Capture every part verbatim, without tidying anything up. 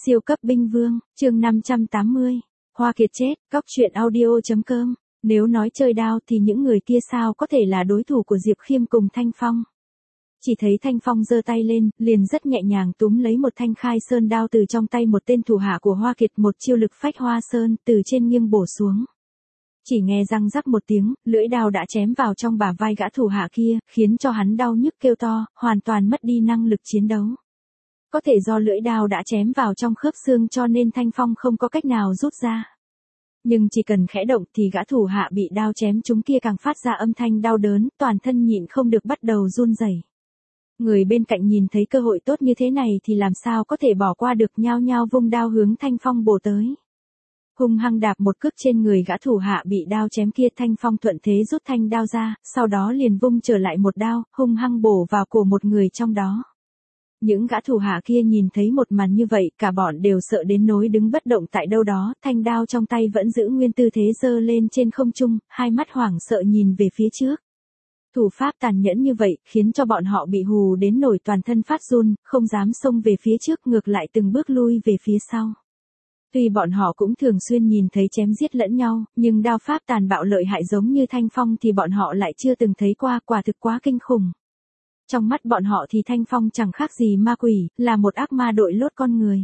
Siêu cấp binh vương, chương năm trăm tám mươi. Hoa Kiệt chết, cóc truyện audio.com. Nếu nói chơi đao thì những người kia sao có thể là đối thủ của Diệp Khiêm cùng Thanh Phong. Chỉ thấy Thanh Phong giơ tay lên, liền rất nhẹ nhàng túm lấy một thanh khai sơn đao từ trong tay một tên thủ hạ của Hoa Kiệt, một chiêu lực phách hoa sơn, từ trên nghiêng bổ xuống. Chỉ nghe răng rắc một tiếng, lưỡi đao đã chém vào trong bả vai gã thủ hạ kia, khiến cho hắn đau nhức kêu to, hoàn toàn mất đi năng lực chiến đấu. Có thể do lưỡi đao đã chém vào trong khớp xương cho nên Thanh Phong không có cách nào rút ra. Nhưng chỉ cần khẽ động thì gã thủ hạ bị đao chém trúng kia càng phát ra âm thanh đau đớn, toàn thân nhịn không được bắt đầu run rẩy. Người bên cạnh nhìn thấy cơ hội tốt như thế này thì làm sao có thể bỏ qua được, nhao nhao vung đao hướng Thanh Phong bổ tới. Hung hăng đạp một cước trên người gã thủ hạ bị đao chém kia, Thanh Phong thuận thế rút thanh đao ra, sau đó liền vung trở lại một đao, hung hăng bổ vào cổ một người trong đó. Những gã thủ hạ kia nhìn thấy một màn như vậy, cả bọn đều sợ đến nỗi đứng bất động tại đâu đó, thanh đao trong tay vẫn giữ nguyên tư thế giơ lên trên không trung, hai mắt hoảng sợ nhìn về phía trước. Thủ pháp tàn nhẫn như vậy, khiến cho bọn họ bị hù đến nổi toàn thân phát run, không dám xông về phía trước, ngược lại từng bước lui về phía sau. Tuy bọn họ cũng thường xuyên nhìn thấy chém giết lẫn nhau, nhưng đao pháp tàn bạo lợi hại giống như Thanh Phong thì bọn họ lại chưa từng thấy qua, quả thực quá kinh khủng. Trong mắt bọn họ thì Thanh Phong chẳng khác gì ma quỷ, là một ác ma đội lốt con người.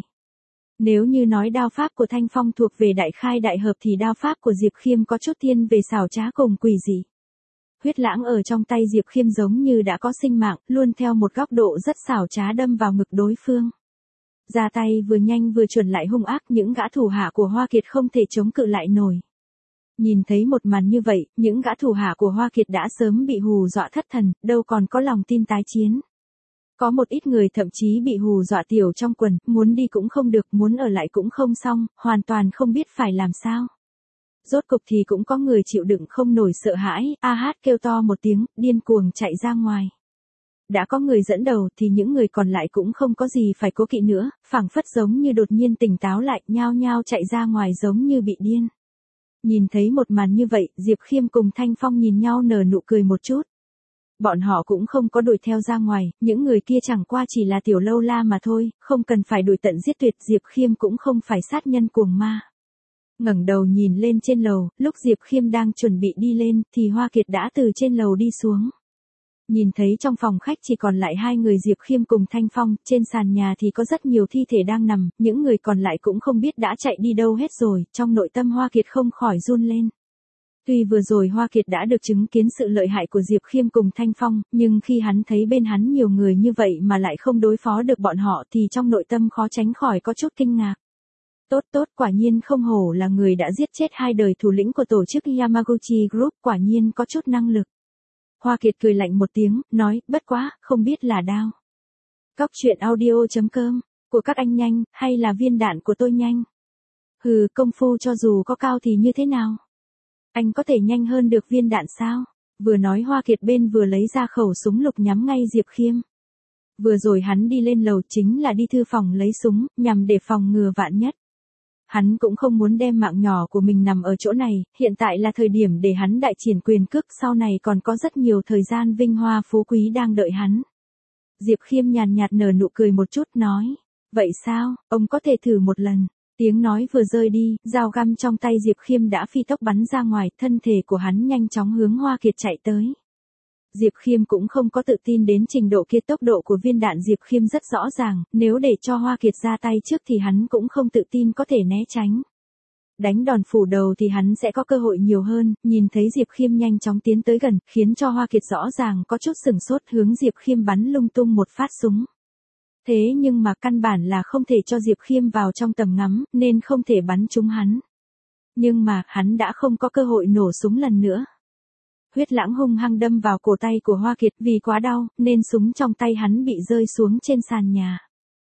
Nếu như nói đao pháp của Thanh Phong thuộc về đại khai đại hợp thì đao pháp của Diệp Khiêm có chút thiên về xảo trá cùng quỷ dị. Huyết lãng ở trong tay Diệp Khiêm giống như đã có sinh mạng, luôn theo một góc độ rất xảo trá đâm vào ngực đối phương. Ra tay vừa nhanh vừa chuẩn lại hung ác, những gã thủ hạ của Hoa Kiệt không thể chống cự lại nổi. Nhìn thấy một màn như vậy, những gã thủ hạ của Hoa Kiệt đã sớm bị hù dọa thất thần, đâu còn có lòng tin tái chiến. Có một ít người thậm chí bị hù dọa tiểu trong quần, muốn đi cũng không được, muốn ở lại cũng không xong, hoàn toàn không biết phải làm sao. Rốt cục thì cũng có người chịu đựng không nổi sợ hãi, a hát kêu to một tiếng, điên cuồng chạy ra ngoài. Đã có người dẫn đầu thì những người còn lại cũng không có gì phải cố kỵ nữa, phảng phất giống như đột nhiên tỉnh táo lại, nhao nhao chạy ra ngoài giống như bị điên. Nhìn thấy một màn như vậy, Diệp Khiêm cùng Thanh Phong nhìn nhau nở nụ cười một chút. Bọn họ cũng không có đuổi theo ra ngoài, những người kia chẳng qua chỉ là tiểu lâu la mà thôi, không cần phải đuổi tận giết tuyệt, Diệp Khiêm cũng không phải sát nhân cuồng ma. Ngẩng đầu nhìn lên trên lầu, lúc Diệp Khiêm đang chuẩn bị đi lên, thì Hoa Kiệt đã từ trên lầu đi xuống. Nhìn thấy trong phòng khách chỉ còn lại hai người Diệp Khiêm cùng Thanh Phong, trên sàn nhà thì có rất nhiều thi thể đang nằm, những người còn lại cũng không biết đã chạy đi đâu hết rồi, trong nội tâm Hoa Kiệt không khỏi run lên. Tuy vừa rồi Hoa Kiệt đã được chứng kiến sự lợi hại của Diệp Khiêm cùng Thanh Phong, nhưng khi hắn thấy bên hắn nhiều người như vậy mà lại không đối phó được bọn họ thì trong nội tâm khó tránh khỏi có chút kinh ngạc. Tốt tốt, quả nhiên không hổ là người đã giết chết hai đời thủ lĩnh của tổ chức Yamaguchi Group, quả nhiên có chút năng lực. Hoa Kiệt cười lạnh một tiếng, nói, bất quá, không biết là đao. Cóc truyện audio.com, của các anh nhanh, hay là viên đạn của tôi nhanh? Hừ, công phu cho dù có cao thì như thế nào? Anh có thể nhanh hơn được viên đạn sao? Vừa nói Hoa Kiệt bên vừa lấy ra khẩu súng lục nhắm ngay Diệp Khiêm. Vừa rồi hắn đi lên lầu chính là đi thư phòng lấy súng, nhằm để phòng ngừa vạn nhất. Hắn cũng không muốn đem mạng nhỏ của mình nằm ở chỗ này, hiện tại là thời điểm để hắn đại triển quyền cước, sau này còn có rất nhiều thời gian vinh hoa phú quý đang đợi hắn. Diệp Khiêm nhàn nhạt nở nụ cười một chút, nói, vậy sao, ông có thể thử một lần. Tiếng nói vừa rơi đi, dao găm trong tay Diệp Khiêm đã phi tốc bắn ra ngoài, thân thể của hắn nhanh chóng hướng Hoa Kiệt chạy tới. Diệp Khiêm cũng không có tự tin đến trình độ kia, tốc độ của viên đạn Diệp Khiêm rất rõ ràng, nếu để cho Hoa Kiệt ra tay trước thì hắn cũng không tự tin có thể né tránh. Đánh đòn phủ đầu thì hắn sẽ có cơ hội nhiều hơn, nhìn thấy Diệp Khiêm nhanh chóng tiến tới gần, khiến cho Hoa Kiệt rõ ràng có chút sửng sốt, hướng Diệp Khiêm bắn lung tung một phát súng. Thế nhưng mà căn bản là không thể cho Diệp Khiêm vào trong tầm ngắm, nên không thể bắn trúng hắn. Nhưng mà, hắn đã không có cơ hội nổ súng lần nữa. Huyết lãng hung hăng đâm vào cổ tay của Hoa Kiệt, vì quá đau, nên súng trong tay hắn bị rơi xuống trên sàn nhà.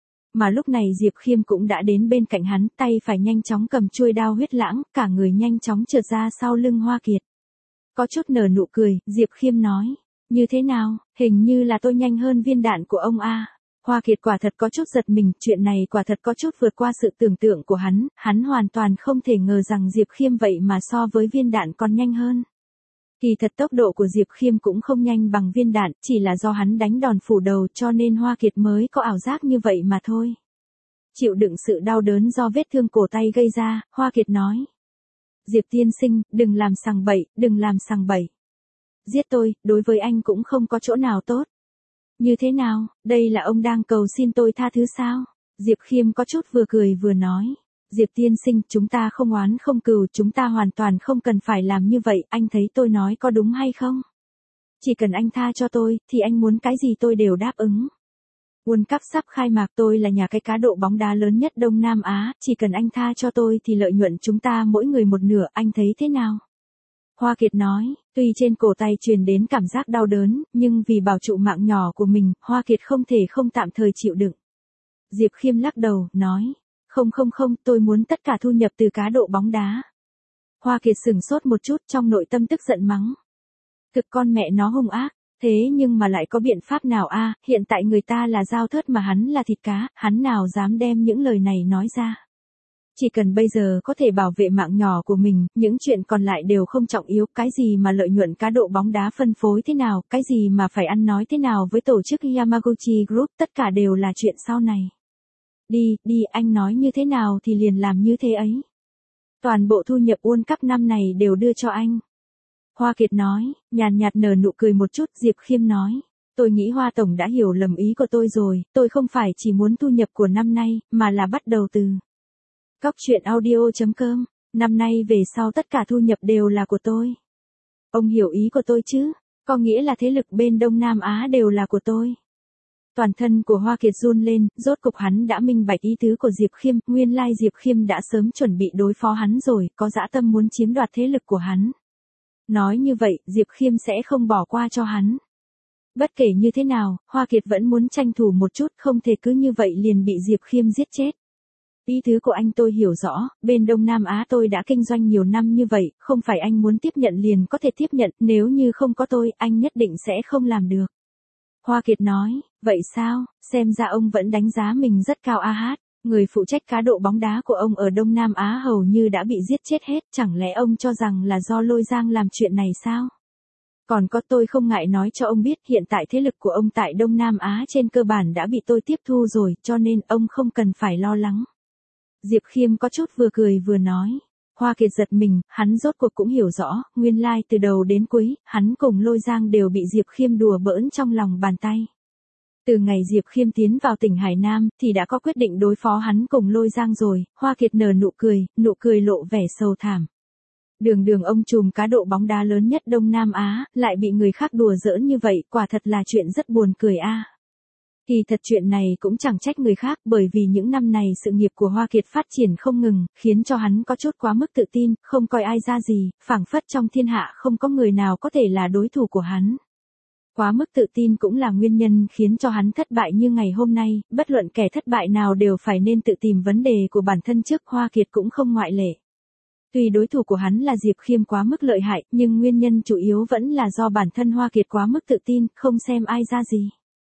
Mà lúc này Diệp Khiêm cũng đã đến bên cạnh hắn, tay phải nhanh chóng cầm chuôi đao huyết lãng, cả người nhanh chóng trượt ra sau lưng Hoa Kiệt. Có chút nở nụ cười, Diệp Khiêm nói, như thế nào, hình như là tôi nhanh hơn viên đạn của ông a. Hoa Kiệt quả thật có chút giật mình, chuyện này quả thật có chút vượt qua sự tưởng tượng của hắn, hắn hoàn toàn không thể ngờ rằng Diệp Khiêm vậy mà so với viên đạn còn nhanh hơn. Kỳ thật tốc độ của Diệp Khiêm cũng không nhanh bằng viên đạn, chỉ là do hắn đánh đòn phủ đầu cho nên Hoa Kiệt mới có ảo giác như vậy mà thôi. Chịu đựng sự đau đớn do vết thương cổ tay gây ra, Hoa Kiệt nói. Diệp tiên sinh, đừng làm sằng bậy, đừng làm sằng bậy. Giết tôi, đối với anh cũng không có chỗ nào tốt. Như thế nào, đây là ông đang cầu xin tôi tha thứ sao? Diệp Khiêm có chút vừa cười vừa nói. Diệp tiên sinh, chúng ta không oán không cừu, chúng ta hoàn toàn không cần phải làm như vậy, anh thấy tôi nói có đúng hay không? Chỉ cần anh tha cho tôi, thì anh muốn cái gì tôi đều đáp ứng. World Cup sắp khai mạc, tôi là nhà cái cá độ bóng đá lớn nhất Đông Nam Á, chỉ cần anh tha cho tôi thì lợi nhuận chúng ta mỗi người một nửa, anh thấy thế nào? Hoa Kiệt nói, tuy trên cổ tay truyền đến cảm giác đau đớn, nhưng vì bảo trụ mạng nhỏ của mình, Hoa Kiệt không thể không tạm thời chịu đựng. Diệp Khiêm lắc đầu, nói, không không không, tôi muốn tất cả thu nhập từ cá độ bóng đá. Hoa Kiệt sửng sốt một chút, trong nội tâm tức giận mắng. Thực con mẹ nó hung ác, thế nhưng mà lại có biện pháp nào a? Hiện tại người ta là dao thớt mà hắn là thịt cá, hắn nào dám đem những lời này nói ra. Chỉ cần bây giờ có thể bảo vệ mạng nhỏ của mình, những chuyện còn lại đều không trọng yếu, cái gì mà lợi nhuận cá độ bóng đá phân phối thế nào, cái gì mà phải ăn nói thế nào với tổ chức Yamaguchi Group, tất cả đều là chuyện sau này. Đi, đi, anh nói như thế nào thì liền làm như thế ấy. Toàn bộ thu nhập World Cup năm này đều đưa cho anh. Hoa Kiệt nói, nhàn nhạt nở nụ cười một chút. Diệp Khiêm nói, tôi nghĩ Hoa Tổng đã hiểu lầm ý của tôi rồi, tôi không phải chỉ muốn thu nhập của năm nay, mà là bắt đầu từ Cóc truyện audio chấm com, năm nay về sau tất cả thu nhập đều là của tôi. Ông hiểu ý của tôi chứ, có nghĩa là thế lực bên Đông Nam Á đều là của tôi. Toàn thân của Hoa Kiệt run lên, rốt cục hắn đã minh bạch ý tứ của Diệp Khiêm, nguyên lai Diệp Khiêm đã sớm chuẩn bị đối phó hắn rồi, có dã tâm muốn chiếm đoạt thế lực của hắn. Nói như vậy, Diệp Khiêm sẽ không bỏ qua cho hắn. Bất kể như thế nào, Hoa Kiệt vẫn muốn tranh thủ một chút, không thể cứ như vậy liền bị Diệp Khiêm giết chết. Ý tứ của anh tôi hiểu rõ, bên Đông Nam Á tôi đã kinh doanh nhiều năm như vậy, không phải anh muốn tiếp nhận liền có thể tiếp nhận, nếu như không có tôi, anh nhất định sẽ không làm được. Hoa Kiệt nói, vậy sao, xem ra ông vẫn đánh giá mình rất cao a hát, người phụ trách cá độ bóng đá của ông ở Đông Nam Á hầu như đã bị giết chết hết, chẳng lẽ ông cho rằng là do Lôi Giang làm chuyện này sao? Còn có, tôi không ngại nói cho ông biết, hiện tại thế lực của ông tại Đông Nam Á trên cơ bản đã bị tôi tiếp thu rồi, cho nên ông không cần phải lo lắng. Diệp Khiêm có chút vừa cười vừa nói. Hoa Kiệt giật mình, hắn rốt cuộc cũng hiểu rõ, nguyên lai từ đầu đến cuối, hắn cùng Lôi Giang đều bị Diệp Khiêm đùa bỡn trong lòng bàn tay. Từ ngày Diệp Khiêm tiến vào tỉnh Hải Nam, thì đã có quyết định đối phó hắn cùng Lôi Giang rồi. Hoa Kiệt nở nụ cười, nụ cười lộ vẻ sầu thảm. Đường đường ông trùm cá độ bóng đá lớn nhất Đông Nam Á, lại bị người khác đùa giỡn như vậy, quả thật là chuyện rất buồn cười a. Thì thật chuyện này cũng chẳng trách người khác, bởi vì những năm này sự nghiệp của Hoa Kiệt phát triển không ngừng, khiến cho hắn có chút quá mức tự tin, không coi ai ra gì, phảng phất trong thiên hạ không có người nào có thể là đối thủ của hắn. Quá mức tự tin cũng là nguyên nhân khiến cho hắn thất bại như ngày hôm nay, bất luận kẻ thất bại nào đều phải nên tự tìm vấn đề của bản thân trước, Hoa Kiệt cũng không ngoại lệ. Tuy đối thủ của hắn là Diệp Khiêm quá mức lợi hại, nhưng nguyên nhân chủ yếu vẫn là do bản thân Hoa Kiệt quá mức tự tin, không xem ai ra gì.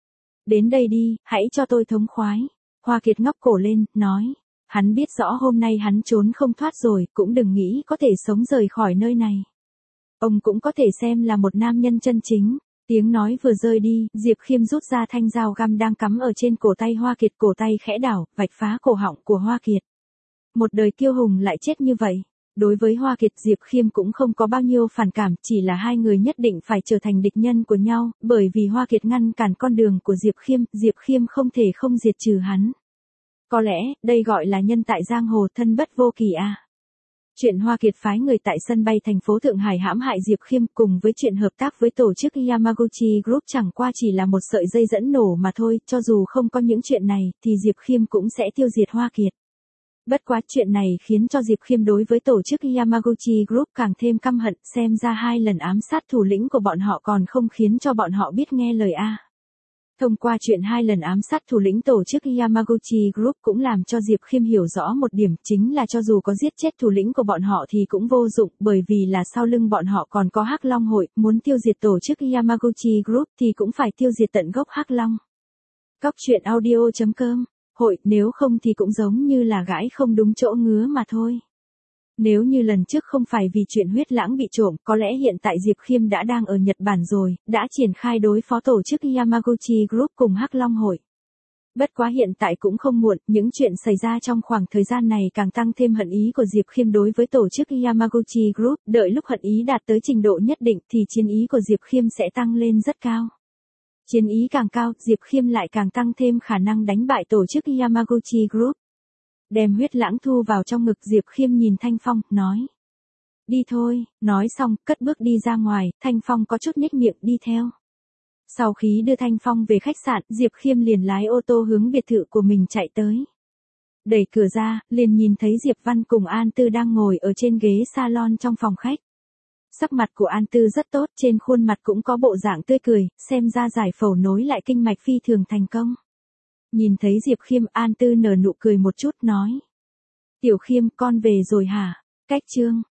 Đến đây đi, hãy cho tôi thống khoái. Hoa Kiệt ngóc cổ lên, nói. Hắn biết rõ hôm nay hắn trốn không thoát rồi, cũng đừng nghĩ có thể sống rời khỏi nơi này. Ông cũng có thể xem là một nam nhân chân chính. Tiếng nói vừa rơi đi, Diệp Khiêm rút ra thanh dao găm đang cắm ở trên cổ tay Hoa Kiệt, cổ tay khẽ đảo, vạch phá cổ họng của Hoa Kiệt. Một đời kiêu hùng lại chết như vậy. Đối với Hoa Kiệt, Diệp Khiêm cũng không có bao nhiêu phản cảm, chỉ là hai người nhất định phải trở thành địch nhân của nhau, bởi vì Hoa Kiệt ngăn cản con đường của Diệp Khiêm, Diệp Khiêm không thể không diệt trừ hắn. Có lẽ, đây gọi là nhân tại giang hồ, thân bất vô kỳ a. Chuyện Hoa Kiệt phái người tại sân bay thành phố Thượng Hải hãm hại Diệp Khiêm cùng với chuyện hợp tác với tổ chức Yamaguchi Group chẳng qua chỉ là một sợi dây dẫn nổ mà thôi, cho dù không có những chuyện này, thì Diệp Khiêm cũng sẽ tiêu diệt Hoa Kiệt. Bất quá chuyện này khiến cho Diệp Khiêm đối với tổ chức Yamaguchi Group càng thêm căm hận, xem ra hai lần ám sát thủ lĩnh của bọn họ còn không khiến cho bọn họ biết nghe lời a. Thông qua chuyện hai lần ám sát thủ lĩnh tổ chức Yamaguchi Group cũng làm cho Diệp Khiêm hiểu rõ một điểm, chính là cho dù có giết chết thủ lĩnh của bọn họ thì cũng vô dụng, bởi vì là sau lưng bọn họ còn có Hắc Long hội, muốn tiêu diệt tổ chức Yamaguchi Group thì cũng phải tiêu diệt tận gốc Hắc Long. Cóc truyện audio chấm com, hội, nếu không thì cũng giống như là gãi không đúng chỗ ngứa mà thôi. Nếu như lần trước không phải vì chuyện huyết lãng bị trộm, có lẽ hiện tại Diệp Khiêm đã đang ở Nhật Bản rồi, đã triển khai đối phó tổ chức Yamaguchi Group cùng Hắc Long hội. Bất quá hiện tại cũng không muộn, những chuyện xảy ra trong khoảng thời gian này càng tăng thêm hận ý của Diệp Khiêm đối với tổ chức Yamaguchi Group, đợi lúc hận ý đạt tới trình độ nhất định thì chiến ý của Diệp Khiêm sẽ tăng lên rất cao. Chiến ý càng cao, Diệp Khiêm lại càng tăng thêm khả năng đánh bại tổ chức Yamaguchi Group. Đem huyết lãng thu vào trong ngực, Diệp Khiêm nhìn Thanh Phong, nói. Đi thôi, nói xong, cất bước đi ra ngoài, Thanh Phong có chút nhếch miệng đi theo. Sau khi đưa Thanh Phong về khách sạn, Diệp Khiêm liền lái ô tô hướng biệt thự của mình chạy tới. Đẩy cửa ra, liền nhìn thấy Diệp Văn cùng An Tư đang ngồi ở trên ghế salon trong phòng khách. Sắc mặt của An Tư rất tốt, trên khuôn mặt cũng có bộ dạng tươi cười, xem ra giải phẫu nối lại kinh mạch phi thường thành công. Nhìn thấy Diệp Khiêm, An Tư nở nụ cười một chút nói. Tiểu Khiêm, con về rồi hả? Cách chương.